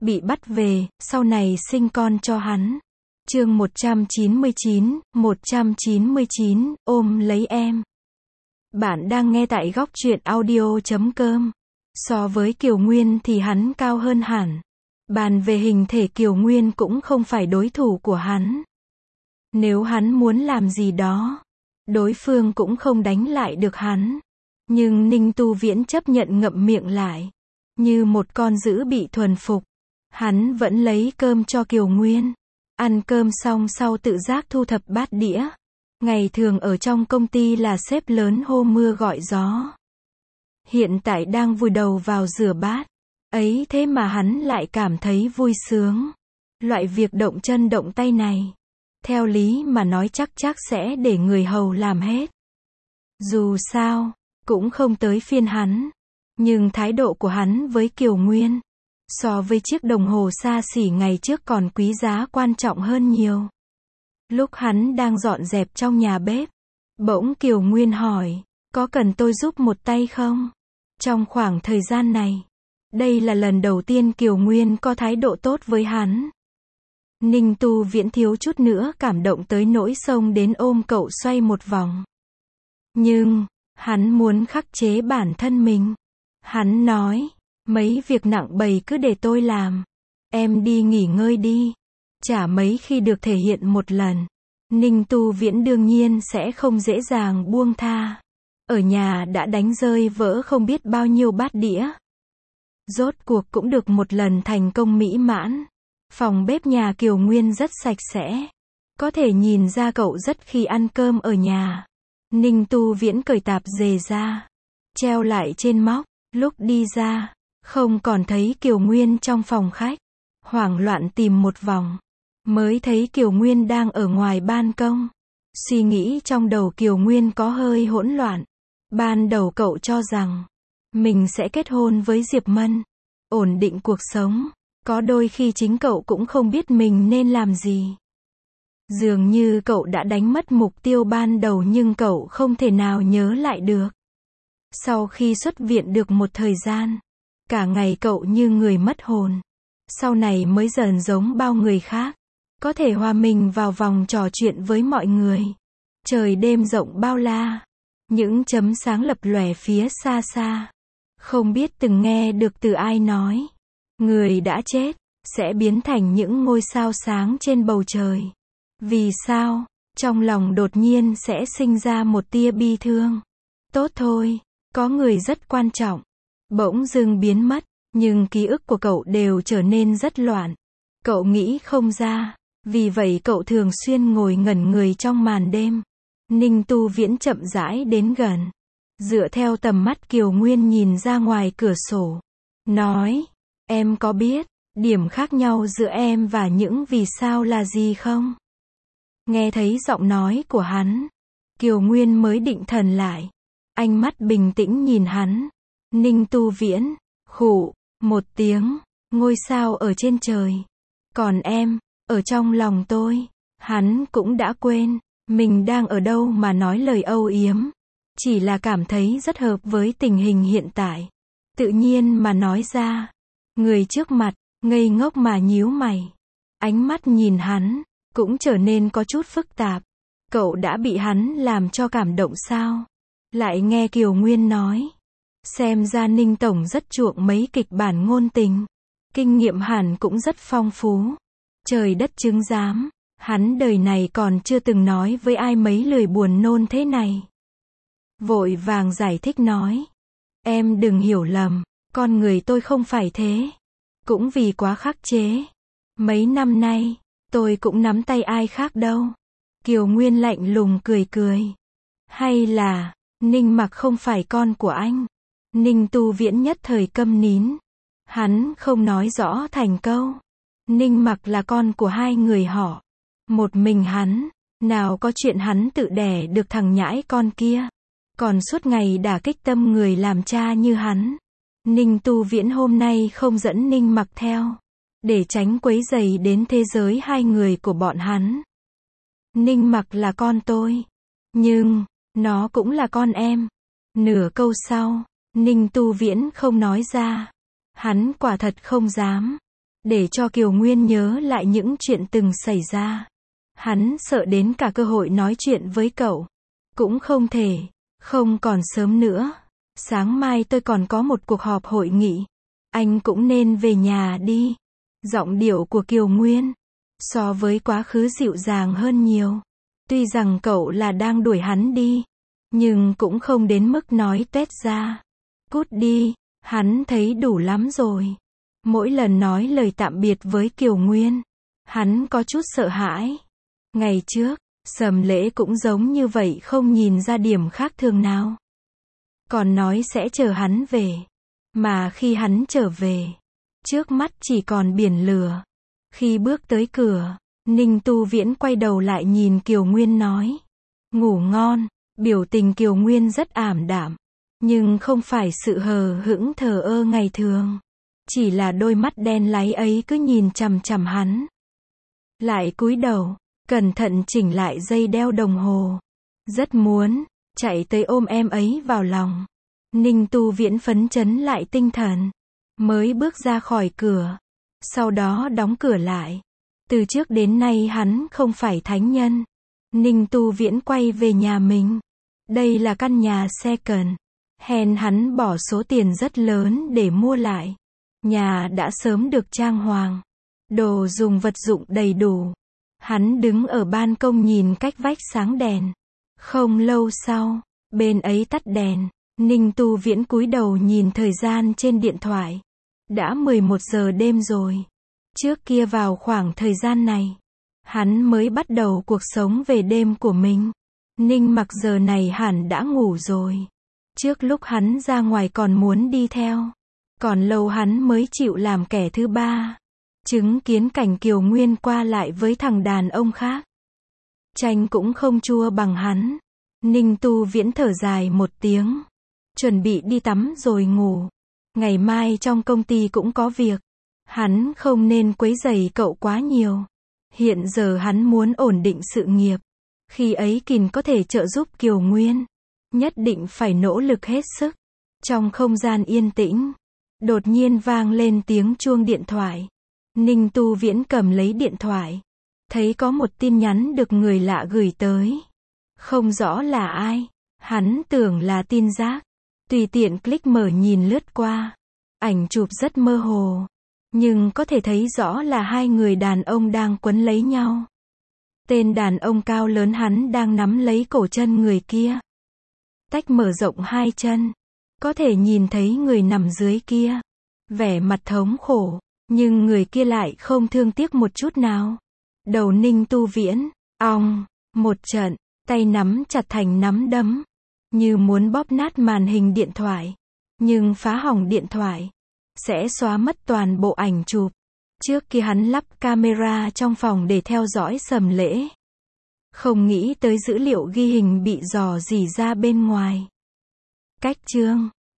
bị bắt về, sau này sinh con cho hắn. Chương 199, ôm lấy em. Bạn đang nghe tại góc truyện audio.com. So với Kiều Nguyên thì hắn cao hơn hẳn. Bàn về hình thể Kiều Nguyên cũng không phải đối thủ của hắn. Nếu hắn muốn làm gì đó, đối phương cũng không đánh lại được hắn. Nhưng Ninh Tu Viễn chấp nhận ngậm miệng lại. Như một con dữ bị thuần phục. Hắn vẫn lấy cơm cho Kiều Nguyên. Ăn cơm xong sau tự giác thu thập bát đĩa. Ngày thường ở trong công ty là sếp lớn hô mưa gọi gió. Hiện tại đang vùi đầu vào rửa bát. Ấy thế mà hắn lại cảm thấy vui sướng. Loại việc động chân động tay này, theo lý mà nói chắc sẽ để người hầu làm hết. Dù sao, cũng không tới phiên hắn. Nhưng thái độ của hắn với Kiều Nguyên, so với chiếc đồng hồ xa xỉ ngày trước còn quý giá quan trọng hơn nhiều. Lúc hắn đang dọn dẹp trong nhà bếp, bỗng Kiều Nguyên hỏi, có cần tôi giúp một tay không? Trong khoảng thời gian này, đây là lần đầu tiên Kiều Nguyên có thái độ tốt với hắn. Ninh Tu Viễn thiếu chút nữa cảm động tới nỗi xông đến ôm cậu xoay một vòng. Nhưng, hắn muốn khắc chế bản thân mình. Hắn nói, mấy việc nặng bầy cứ để tôi làm. Em đi nghỉ ngơi đi. Chả mấy khi được thể hiện một lần. Ninh Tu Viễn đương nhiên sẽ không dễ dàng buông tha. Ở nhà đã đánh rơi vỡ không biết bao nhiêu bát đĩa. Rốt cuộc cũng được một lần thành công mỹ mãn. Phòng bếp nhà Kiều Nguyên rất sạch sẽ. Có thể nhìn ra cậu rất khi ăn cơm ở nhà. Ninh Tu Viễn cởi tạp dề ra, treo lại trên móc. Lúc đi ra, không còn thấy Kiều Nguyên trong phòng khách. Hoảng loạn tìm một vòng, mới thấy Kiều Nguyên đang ở ngoài ban công. Suy nghĩ trong đầu Kiều Nguyên có hơi hỗn loạn. Ban đầu cậu cho rằng mình sẽ kết hôn với Diệp Mân, ổn định cuộc sống. Có đôi khi chính cậu cũng không biết mình nên làm gì. Dường như cậu đã đánh mất mục tiêu ban đầu nhưng cậu không thể nào nhớ lại được. Sau khi xuất viện được một thời gian, cả ngày cậu như người mất hồn. Sau này mới dần giống bao người khác, có thể hòa mình vào vòng trò chuyện với mọi người. Trời đêm rộng bao la, những chấm sáng lập lòe phía xa xa. Không biết từng nghe được từ ai nói, người đã chết sẽ biến thành những ngôi sao sáng trên bầu trời. Vì sao? Trong lòng đột nhiên sẽ sinh ra một tia bi thương. Tốt thôi, có người rất quan trọng bỗng dưng biến mất, nhưng ký ức của cậu đều trở nên rất loạn. Cậu nghĩ không ra, vì vậy cậu thường xuyên ngồi ngẩn người trong màn đêm. Ninh Tu Viễn chậm rãi đến gần, dựa theo tầm mắt Kiều Nguyên nhìn ra ngoài cửa sổ, nói, em có biết điểm khác nhau giữa em và những vì sao là gì không? Nghe thấy giọng nói của hắn, Kiều Nguyên mới định thần lại. Ánh mắt bình tĩnh nhìn hắn. Ninh Tu Viễn, khụ, một tiếng, ngôi sao ở trên trời. Còn em, ở trong lòng tôi. Hắn cũng đã quên, mình đang ở đâu mà nói lời âu yếm. Chỉ là cảm thấy rất hợp với tình hình hiện tại. Tự nhiên mà nói ra. Người trước mặt, ngây ngốc mà nhíu mày. Ánh mắt nhìn hắn, cũng trở nên có chút phức tạp. Cậu đã bị hắn làm cho cảm động sao? Lại nghe Kiều Nguyên nói. Xem ra Ninh Tổng rất chuộng mấy kịch bản ngôn tình. Kinh nghiệm hẳn cũng rất phong phú. Trời đất chứng giám, hắn đời này còn chưa từng nói với ai mấy lời buồn nôn thế này. Vội vàng giải thích nói. Em đừng hiểu lầm, con người tôi không phải thế. Cũng vì quá khắc chế. Mấy năm nay, tôi cũng nắm tay ai khác đâu. Kiều Nguyên lạnh lùng cười cười. Hay là, Ninh Mặc không phải con của anh? Ninh Tu Viễn nhất thời câm nín. Hắn không nói rõ thành câu. Ninh Mặc là con của hai người họ. Một mình hắn, nào có chuyện hắn tự đẻ được thằng nhãi con kia. Còn suốt ngày đả kích tâm người làm cha như hắn. Ninh Tu Viễn hôm nay không dẫn Ninh Mặc theo, để tránh quấy rầy đến thế giới hai người của bọn hắn. Ninh Mặc là con tôi, nhưng nó cũng là con em. Nửa câu sau, Ninh Tu Viễn không nói ra. Hắn quả thật không dám. để cho Kiều Nguyên nhớ lại những chuyện từng xảy ra. Hắn sợ đến cả cơ hội nói chuyện với cậu cũng không thể. Không còn sớm nữa. Sáng mai tôi còn có một cuộc họp hội nghị. Anh cũng nên về nhà đi. Giọng điệu của Kiều Nguyên so với quá khứ dịu dàng hơn nhiều. Tuy rằng cậu là đang đuổi hắn đi, nhưng cũng không đến mức nói toét ra. Cút đi, hắn thấy đủ lắm rồi. Mỗi lần nói lời tạm biệt với Kiều Nguyên, hắn có chút sợ hãi. Ngày trước, Sầm Lễ cũng giống như vậy, không nhìn ra điểm khác thường nào. Còn nói sẽ chờ hắn về. Mà khi hắn trở về, trước mắt chỉ còn biển lửa. Khi bước tới cửa, Ninh Tu Viễn quay đầu lại nhìn Kiều Nguyên nói. Ngủ ngon. Biểu tình Kiều Nguyên rất ảm đạm. Nhưng không phải sự hờ hững thờ ơ ngày thường. Chỉ là đôi mắt đen láy ấy cứ nhìn chằm chằm hắn. Lại cúi đầu, cẩn thận chỉnh lại dây đeo đồng hồ. Rất muốn chạy tới ôm em ấy vào lòng. Ninh Tu Viễn phấn chấn lại tinh thần. Mới bước ra khỏi cửa. Sau đó đóng cửa lại. Từ trước đến nay hắn không phải thánh nhân. Ninh Tu Viễn quay về nhà mình. Đây là căn nhà second hand hắn bỏ số tiền rất lớn để mua lại. Nhà đã sớm được trang hoàng. Đồ dùng vật dụng đầy đủ. Hắn đứng ở ban công nhìn cách vách sáng đèn. Không lâu sau, bên ấy tắt đèn. Ninh Tu Viễn cúi đầu nhìn thời gian trên điện thoại. Đã 11 giờ đêm rồi. Trước kia vào khoảng thời gian này, hắn mới bắt đầu cuộc sống về đêm của mình. Ninh Mặc giờ này hẳn đã ngủ rồi. Trước lúc hắn ra ngoài còn muốn đi theo. Còn lâu hắn mới chịu làm kẻ thứ ba. Chứng kiến cảnh Kiều Nguyên qua lại với thằng đàn ông khác. Chanh cũng không chua bằng hắn. Ninh Tu Viễn thở dài một tiếng. Chuẩn bị đi tắm rồi ngủ. Ngày mai trong công ty cũng có việc. Hắn không nên quấy rầy cậu quá nhiều. Hiện giờ hắn muốn ổn định sự nghiệp. Khi ấy Kình có thể trợ giúp Kiều Nguyên. Nhất định phải nỗ lực hết sức. Trong không gian yên tĩnh, đột nhiên vang lên tiếng chuông điện thoại. Ninh Tu Viễn cầm lấy điện thoại. Thấy có một tin nhắn được người lạ gửi tới. Không rõ là ai. Hắn tưởng là tin rác. Tùy tiện click mở nhìn lướt qua. Ảnh chụp rất mơ hồ. Nhưng có thể thấy rõ là hai người đàn ông đang quấn lấy nhau. Tên đàn ông cao lớn hắn đang nắm lấy cổ chân người kia. Tách mở rộng hai chân. Có thể nhìn thấy người nằm dưới kia. Vẻ mặt thống khổ. Nhưng người kia lại không thương tiếc một chút nào. Đầu Ninh Tu Viễn, ong, một trận, tay nắm chặt thành nắm đấm. Như muốn bóp nát màn hình điện thoại. Nhưng phá hỏng điện thoại sẽ xóa mất toàn bộ ảnh chụp. Trước kia hắn lắp camera trong phòng để theo dõi Sầm Lễ. Không nghĩ tới dữ liệu ghi hình bị rò rỉ ra bên ngoài. Cách chương